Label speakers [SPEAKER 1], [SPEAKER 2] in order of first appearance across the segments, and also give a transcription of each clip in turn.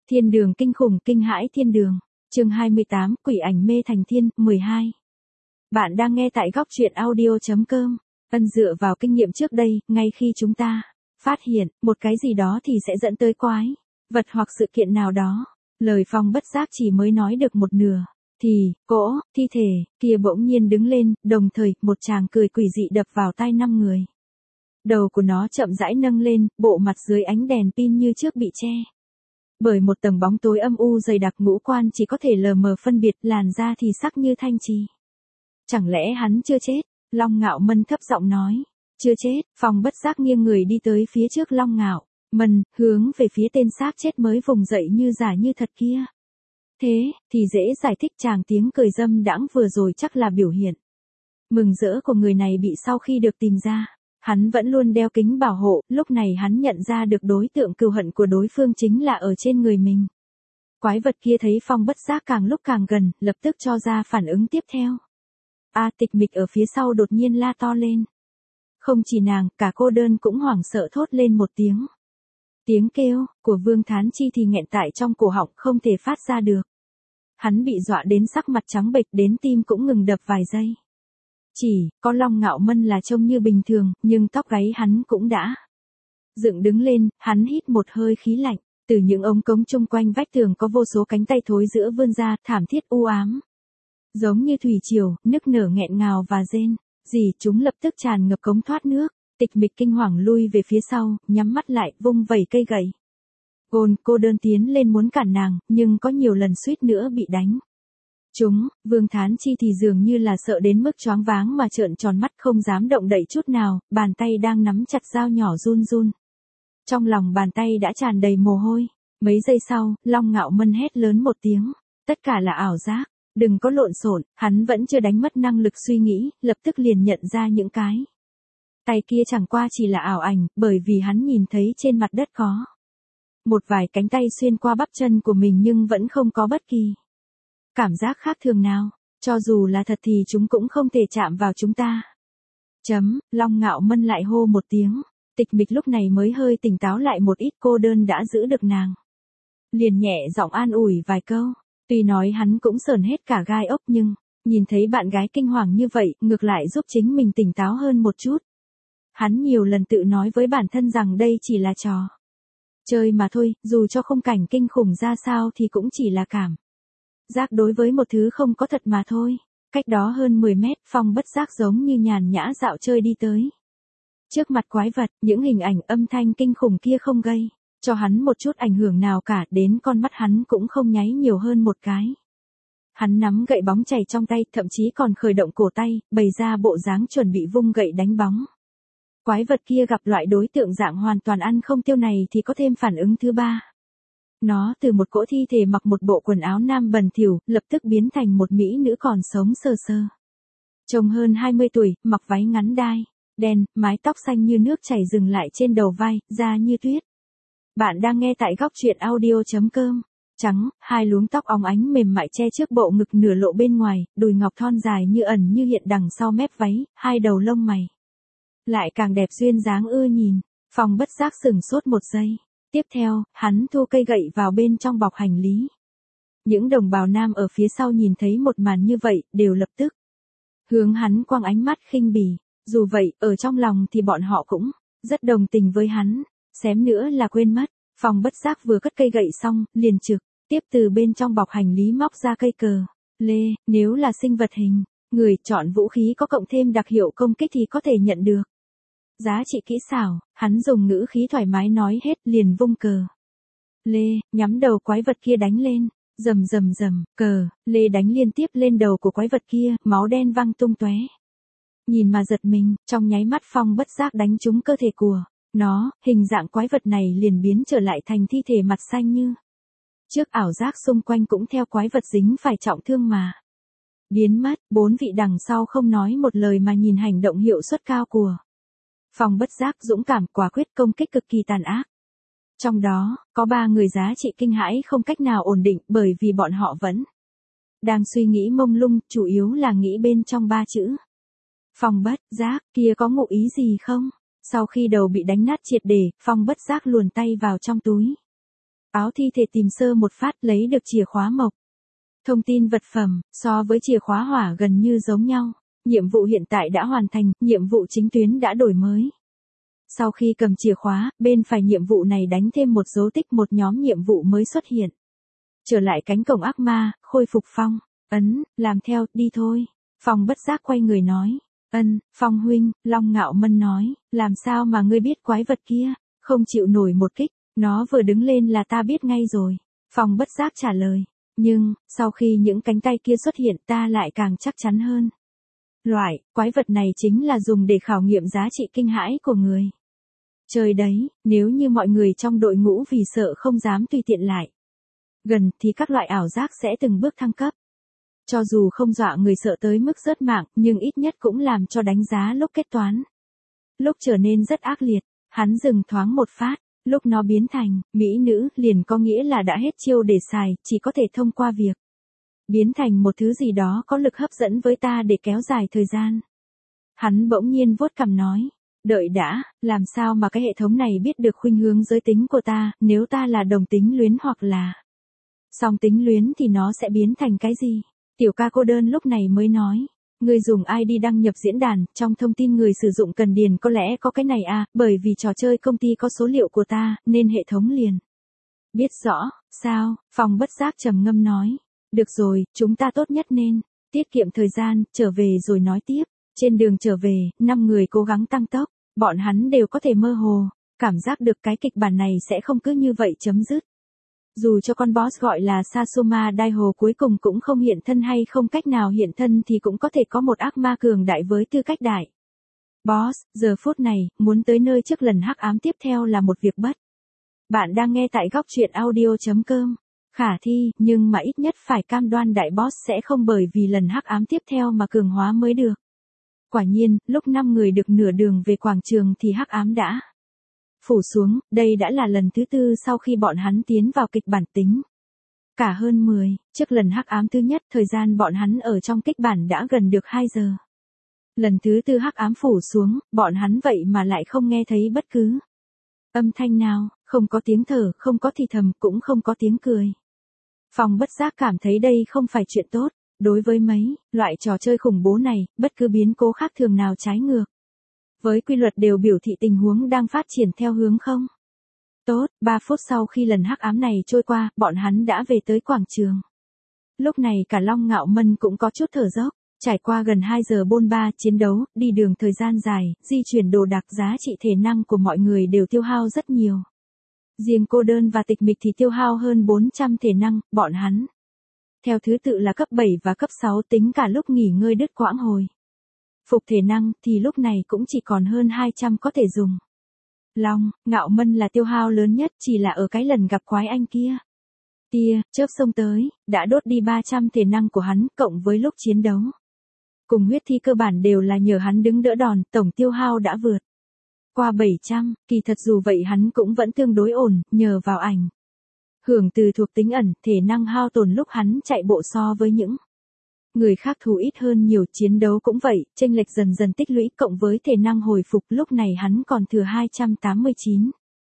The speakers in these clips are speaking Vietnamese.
[SPEAKER 1] Thiên đường kinh khủng kinh hãi thiên đường. Chương 28, quỷ ảnh mê thành thiên, 12. Bạn đang nghe tại góc truyện audio.com. Dựa vào kinh nghiệm trước đây, ngay khi chúng ta phát hiện một cái gì đó thì sẽ dẫn tới quái vật hoặc sự kiện nào đó. Lời Phong bất giác chỉ mới nói được một nửa, thì cỗ thi thể kia bỗng nhiên đứng lên, đồng thời một tràng cười quỷ dị đập vào tai 5 người. Đầu của nó chậm rãi nâng lên, bộ mặt dưới ánh đèn pin như trước bị che bởi một tầng bóng tối âm u dày đặc, ngũ quan chỉ có thể lờ mờ phân biệt, làn da thì sắc như thanh trì. Chẳng lẽ hắn chưa chết? Long Ngạo Mân thấp giọng nói. Chưa chết. Phong bất giác nghiêng người đi tới phía trước Long Ngạo Mân, hướng về phía tên xác chết mới vùng dậy như giả như thật kia. Thế thì dễ giải thích, chàng tiếng cười dâm đãng vừa rồi chắc là biểu hiện mừng rỡ của người này bị sau khi được tìm ra. Hắn vẫn luôn đeo kính bảo hộ, lúc này hắn nhận ra được đối tượng cừu hận của đối phương chính là ở trên người mình. Quái vật kia thấy Phong bất giác càng lúc càng gần, lập tức cho ra phản ứng tiếp theo. Tịch Mịch ở phía sau đột nhiên la to lên. Không chỉ nàng, cả cô đơn cũng hoảng sợ thốt lên một tiếng. Tiếng kêu của Vương Thán Chi thì nghẹn tại trong cổ họng, không thể phát ra được. Hắn bị dọa đến sắc mặt trắng bệch, đến tim cũng ngừng đập vài giây. Chỉ có Long Ngạo Mân là trông như bình thường, nhưng tóc gáy hắn cũng đã dựng đứng lên. Hắn hít một hơi khí lạnh, từ những ống cống chung quanh vách tường có vô số cánh tay thối giữa vươn ra, thảm thiết u ám. Giống như thủy triều, nức nở nghẹn ngào và rên rỉ, chúng lập tức tràn ngập cống thoát nước. Tịch Mịch kinh hoàng lui về phía sau, nhắm mắt lại, vung vẩy cây gậy. Cô đơn tiến lên muốn cản nàng, nhưng có nhiều lần suýt nữa bị đánh. Vương Thán Chi thì dường như là sợ đến mức choáng váng mà trợn tròn mắt, không dám động đậy chút nào, bàn tay đang nắm chặt dao nhỏ run run. Trong lòng bàn tay đã tràn đầy mồ hôi. Mấy giây sau, Long Ngạo Mân hét lớn một tiếng. Tất cả là ảo giác, đừng có lộn xộn. Hắn vẫn chưa đánh mất năng lực suy nghĩ, lập tức liền nhận ra những cái tay kia chẳng qua chỉ là ảo ảnh, bởi vì hắn nhìn thấy trên mặt đất có một vài cánh tay xuyên qua bắp chân của mình nhưng vẫn không có bất kỳ cảm giác khác thường nào. Cho dù là thật thì chúng cũng không thể chạm vào chúng ta. Long Ngạo Mân lại hô một tiếng. Tịch Mịch lúc này mới hơi tỉnh táo lại một ít, cô đơn đã giữ được nàng. Liền nhẹ giọng an ủi vài câu. Tuy nói hắn cũng sởn hết cả gai ốc, nhưng nhìn thấy bạn gái kinh hoàng như vậy, ngược lại giúp chính mình tỉnh táo hơn một chút. Hắn nhiều lần tự nói với bản thân rằng đây chỉ là trò chơi mà thôi, dù cho khung cảnh kinh khủng ra sao thì cũng chỉ là cảm giác đối với một thứ không có thật mà thôi. Cách đó hơn 10 mét, Phong bất giác giống như nhàn nhã dạo chơi đi tới. Trước mặt quái vật, những hình ảnh âm thanh kinh khủng kia không gây cho hắn một chút ảnh hưởng nào cả, đến con mắt hắn cũng không nháy nhiều hơn một cái. Hắn nắm gậy bóng chày trong tay, thậm chí còn khởi động cổ tay, bày ra bộ dáng chuẩn bị vung gậy đánh bóng. Quái vật kia gặp loại đối tượng dạng hoàn toàn ăn không tiêu này thì có thêm phản ứng thứ ba. Nó từ một cỗ thi thể mặc một bộ quần áo nam bẩn thỉu, lập tức biến thành một mỹ nữ còn sống sờ sơ. Trông hơn 20 tuổi, mặc váy ngắn đai đen, mái tóc xanh như nước chảy dừng lại trên đầu vai, da như tuyết. Bạn đang nghe tại góc truyện audio.com. Trắng, hai luống tóc óng ánh mềm mại che trước bộ ngực nửa lộ bên ngoài, đùi ngọc thon dài như ẩn như hiện đằng sau mép váy, hai đầu lông mày lại càng đẹp duyên dáng ưa nhìn. Phong bất giác sửng sốt một giây. Tiếp theo, hắn thu cây gậy vào bên trong bọc hành lý. Những đồng bào nam ở phía sau nhìn thấy một màn như vậy, đều lập tức hướng hắn quăng ánh mắt khinh bỉ. Dù vậy, ở trong lòng thì bọn họ cũng rất đồng tình với hắn. Xém nữa là quên mất. Phong bất giác vừa cất cây gậy xong, liền trực tiếp từ bên trong bọc hành lý móc ra cây cờ lê. Nếu là sinh vật hình người, chọn vũ khí có cộng thêm đặc hiệu công kích thì có thể nhận được giá trị kỹ xảo. Hắn dùng ngữ khí thoải mái nói hết, liền vung cờ lê nhắm đầu quái vật kia đánh lên. Rầm rầm rầm, cờ lê đánh liên tiếp lên đầu của quái vật kia, máu đen văng tung tóe. Nhìn mà giật mình, trong nháy mắt Phong bất giác đánh trúng cơ thể của nó, hình dạng quái vật này liền biến trở lại thành thi thể mặt xanh như trước, ảo giác xung quanh cũng theo quái vật dính phải trọng thương mà biến mất. 4 vị đằng sau không nói một lời mà nhìn hành động hiệu suất cao của Phong bất giác, dũng cảm, quả quyết, công kích cực kỳ tàn ác. Trong đó, có 3 người giá trị kinh hãi không cách nào ổn định, bởi vì bọn họ vẫn đang suy nghĩ mông lung, chủ yếu là nghĩ bên trong 3 chữ. Phong bất giác, kia có ngụ ý gì không? Sau khi đầu bị đánh nát triệt để, Phong bất giác luồn tay vào trong túi Áo thi thể tìm sơ một phát lấy được chìa khóa mộc. Thông tin vật phẩm, so với chìa khóa hỏa gần như giống nhau. Nhiệm vụ hiện tại đã hoàn thành, nhiệm vụ chính tuyến đã đổi mới. Sau khi cầm chìa khóa, bên phải nhiệm vụ này đánh thêm một dấu tích, một nhóm nhiệm vụ mới xuất hiện. Trở lại cánh cổng ác ma, khôi phục Phong. Ấn, làm theo, đi thôi. Phong bất giác quay người nói. Ân, Phong huynh, Long Ngạo Mân nói, làm sao mà ngươi biết quái vật kia, không chịu nổi một kích, nó vừa đứng lên là ta biết ngay rồi. Phong bất giác trả lời, nhưng, sau khi những cánh tay kia xuất hiện ta lại càng chắc chắn hơn. Loại, quái vật này chính là dùng để khảo nghiệm giá trị kinh hãi của người. Trời đấy, nếu như mọi người trong đội ngũ vì sợ không dám tùy tiện lại gần thì các loại ảo giác sẽ từng bước thăng cấp. Cho dù không dọa người sợ tới mức rớt mạng, nhưng ít nhất cũng làm cho đánh giá lúc kết toán. Lúc trở nên rất ác liệt, hắn dừng thoáng một phát, lúc nó biến thành mỹ nữ liền có nghĩa là đã hết chiêu để xài, chỉ có thể thông qua việc biến thành một thứ gì đó có lực hấp dẫn với ta để kéo dài thời gian. Hắn bỗng nhiên vuốt cằm nói, đợi đã, làm sao mà cái hệ thống này biết được khuynh hướng giới tính của ta, nếu ta là đồng tính luyến hoặc là song tính luyến thì nó sẽ biến thành cái gì? Tiểu ca cô đơn lúc này mới nói, người dùng ID đăng nhập diễn đàn, trong thông tin người sử dụng cần điền có lẽ có cái này à, bởi vì trò chơi công ty có số liệu của ta, nên hệ thống liền biết rõ, sao? Phong bất giác trầm ngâm nói, được rồi, chúng ta tốt nhất nên tiết kiệm thời gian, trở về rồi nói tiếp. Trên đường trở về, 5 người cố gắng tăng tốc, bọn hắn đều có thể mơ hồ, cảm giác được cái kịch bản này sẽ không cứ như vậy chấm dứt. Dù cho con boss gọi là Sasoma Daiho cuối cùng cũng không hiện thân hay không cách nào hiện thân thì cũng có thể có một ác ma cường đại với tư cách đại boss, giờ phút này, muốn tới nơi trước lần hắc ám tiếp theo là một việc bất. Bạn đang nghe tại góc truyện audio.com. Khả thi, nhưng mà ít nhất phải cam đoan đại boss sẽ không bởi vì lần hắc ám tiếp theo mà cường hóa mới được. Quả nhiên, lúc 5 người được nửa đường về quảng trường thì hắc ám đã phủ xuống, đây đã là lần thứ 4 sau khi bọn hắn tiến vào kịch bản tính. Cả hơn 10, trước lần hắc ám thứ nhất thời gian bọn hắn ở trong kịch bản đã gần được 2 giờ. Lần thứ 4 hắc ám phủ xuống, bọn hắn vậy mà lại không nghe thấy bất cứ âm thanh nào, không có tiếng thở, không có thì thầm, cũng không có tiếng cười. Phong bất giác cảm thấy đây không phải chuyện tốt. Đối với mấy loại trò chơi khủng bố này, bất cứ biến cố khác thường nào trái ngược với quy luật đều biểu thị tình huống đang phát triển theo hướng không tốt. 3 phút sau khi lần hắc ám này trôi qua, bọn hắn đã về tới quảng trường. Lúc này cả Long Ngạo Mân cũng có chút thở dốc, trải qua gần 2 giờ bôn ba chiến đấu, đi đường thời gian dài, di chuyển đồ đạc, giá trị thể năng của mọi người đều tiêu hao rất nhiều. Riêng cô đơn và tịch mịch thì tiêu hao hơn 400 thể năng, bọn hắn theo thứ tự là cấp 7 và cấp 6, tính cả lúc nghỉ ngơi đứt quãng hồi phục thể năng thì lúc này cũng chỉ còn hơn 200 có thể dùng. Long Ngạo Mân là tiêu hao lớn nhất, chỉ là ở cái lần gặp quái anh kia. Tia chớp xông tới, đã đốt đi 300 thể năng của hắn, cộng với lúc chiến đấu cùng huyết thi cơ bản đều là nhờ hắn đứng đỡ đòn, tổng tiêu hao đã vượt qua 700, kỳ thật dù vậy hắn cũng vẫn tương đối ổn, nhờ vào ảnh hưởng từ thuộc tính ẩn, thể năng hao tổn lúc hắn chạy bộ so với những người khác thù ít hơn nhiều. Chiến đấu cũng vậy, chênh lệch dần dần tích lũy, cộng với thể năng hồi phục, lúc này hắn còn thừa 289.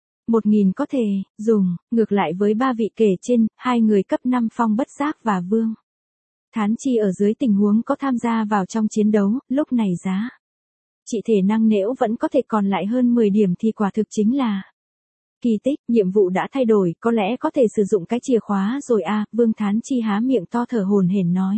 [SPEAKER 1] 1000 có thể dùng, ngược lại với 3 vị kể trên, 2 người cấp 5 Phong bất giác và Vương Thán Chi ở dưới tình huống có tham gia vào trong chiến đấu, lúc này giá trị thể năng nếu vẫn có thể còn lại hơn 10 điểm thì quả thực chính là kỳ tích. Nhiệm vụ đã thay đổi, có lẽ có thể sử dụng cái chìa khóa rồi à, Vương Thán Chi há miệng to thở hổn hển nói.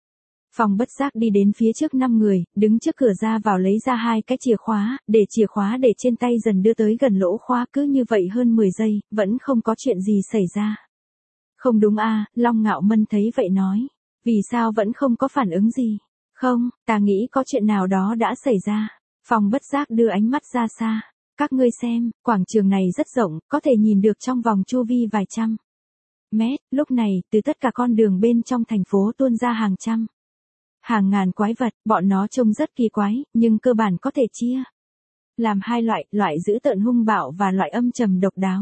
[SPEAKER 1] Phong bất giác đi đến phía trước 5 người, đứng trước cửa ra vào lấy ra 2 cái chìa khóa, để chìa khóa để trên tay dần đưa tới gần lỗ khóa, cứ như vậy hơn 10 giây, vẫn không có chuyện gì xảy ra. Không đúng à, Long Ngạo Mân thấy vậy nói. Vì sao vẫn không có phản ứng gì? Không, ta nghĩ có chuyện nào đó đã xảy ra. Phong bất giác đưa ánh mắt ra xa. Các ngươi xem, quảng trường này rất rộng, có thể nhìn được trong vòng chu vi vài trăm mét. Lúc này, từ tất cả con đường bên trong thành phố tuôn ra hàng trăm, hàng ngàn quái vật, bọn nó trông rất kỳ quái, nhưng cơ bản có thể chia làm 2 loại, loại dữ tợn hung bạo và loại âm trầm độc đáo.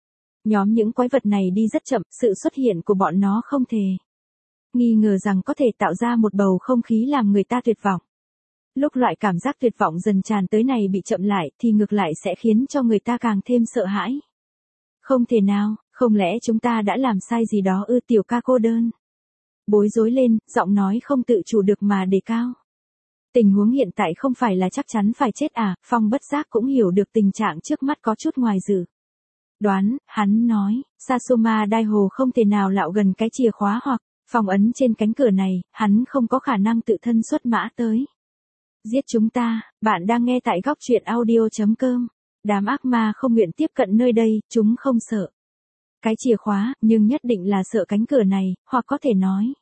[SPEAKER 1] Nhóm những quái vật này đi rất chậm, sự xuất hiện của bọn nó không thể nghi ngờ rằng có thể tạo ra một bầu không khí làm người ta tuyệt vọng. Lúc loại cảm giác tuyệt vọng dần tràn tới này bị chậm lại thì ngược lại sẽ khiến cho người ta càng thêm sợ hãi. Không thể nào, Không lẽ chúng ta đã làm sai gì đó ư? Tiểu ca cô đơn. Bối rối lên, giọng nói không tự chủ được mà đề cao. Tình huống hiện tại không phải là chắc chắn phải chết à? Phong bất giác cũng hiểu được tình trạng trước mắt có chút ngoài dự đoán, hắn nói, Sasoma Daiho không thể nào lạo gần cái chìa khóa hoặc phong ấn trên cánh cửa này, hắn không có khả năng tự thân xuất mã tới giết chúng ta. Bạn đang nghe tại góc truyện audio.com. Đám ác ma không nguyện tiếp cận nơi đây, chúng không sợ cái chìa khóa, nhưng nhất định là sợ cánh cửa này, hoặc có thể nói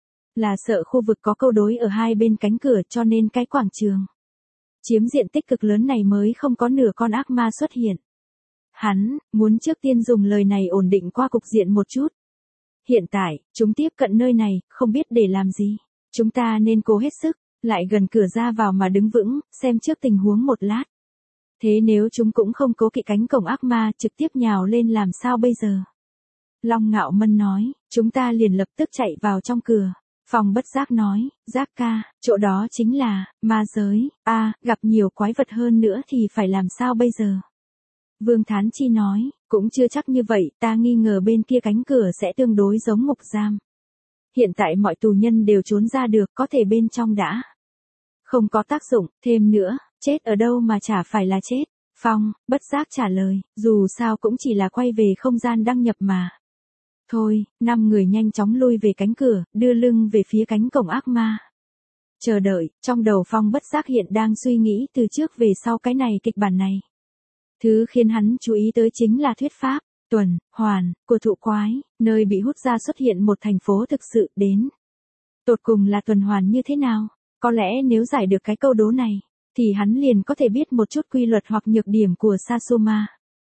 [SPEAKER 1] là sợ khu vực có câu đối ở hai bên cánh cửa, cho nên cái quảng trường chiếm diện tích cực lớn này mới không có nửa con ác ma xuất hiện. Hắn muốn trước tiên dùng lời này ổn định qua cục diện một chút. Hiện tại, chúng tiếp cận nơi này, không biết để làm gì. Chúng ta nên cố hết sức, lại gần cửa ra vào mà đứng vững, xem trước tình huống một lát. Thế nếu chúng cũng không cố kỵ cánh cổng ác ma, trực tiếp nhào lên làm sao bây giờ? Long Ngạo Mân nói, chúng ta liền lập tức chạy vào trong cửa. Phong bất giác nói, Giác ca, chỗ đó chính là ma giới, gặp nhiều quái vật hơn nữa thì phải làm sao bây giờ? Vương Thán Chi nói, cũng chưa chắc như vậy, ta nghi ngờ bên kia cánh cửa sẽ tương đối giống ngục giam. Hiện tại mọi tù nhân đều trốn ra được, có thể bên trong đã không có tác dụng, thêm nữa, chết ở đâu mà chả phải là chết. Phong bất giác trả lời, dù sao cũng chỉ là quay về không gian đăng nhập mà. Thôi, 5 người nhanh chóng lui về cánh cửa, đưa lưng về phía cánh cổng ác ma. Chờ đợi, trong đầu Phong bất giác hiện đang suy nghĩ từ trước về sau cái này kịch bản này. Thứ khiến hắn chú ý tới chính là thuyết pháp, tuần, hoàn, của thụ quái, nơi bị hút ra xuất hiện một thành phố thực sự đến. Tột cùng là tuần hoàn như thế nào? Có lẽ nếu giải được cái câu đố này, thì hắn liền có thể biết một chút quy luật hoặc nhược điểm của Sasoma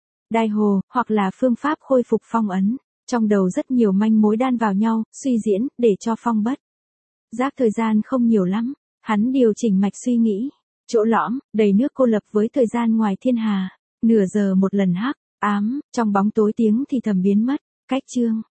[SPEAKER 1] Daiho, hoặc là phương pháp khôi phục phong ấn. Trong đầu rất nhiều manh mối đan vào nhau, suy diễn, để cho Phong bất giác thời gian không nhiều lắm. Hắn điều chỉnh mạch suy nghĩ. Chỗ lõm, đầy nước cô lập với thời gian ngoài thiên hà. Nửa giờ một lần hắc, ám, trong bóng tối tiếng thì thầm biến mất. Cách chương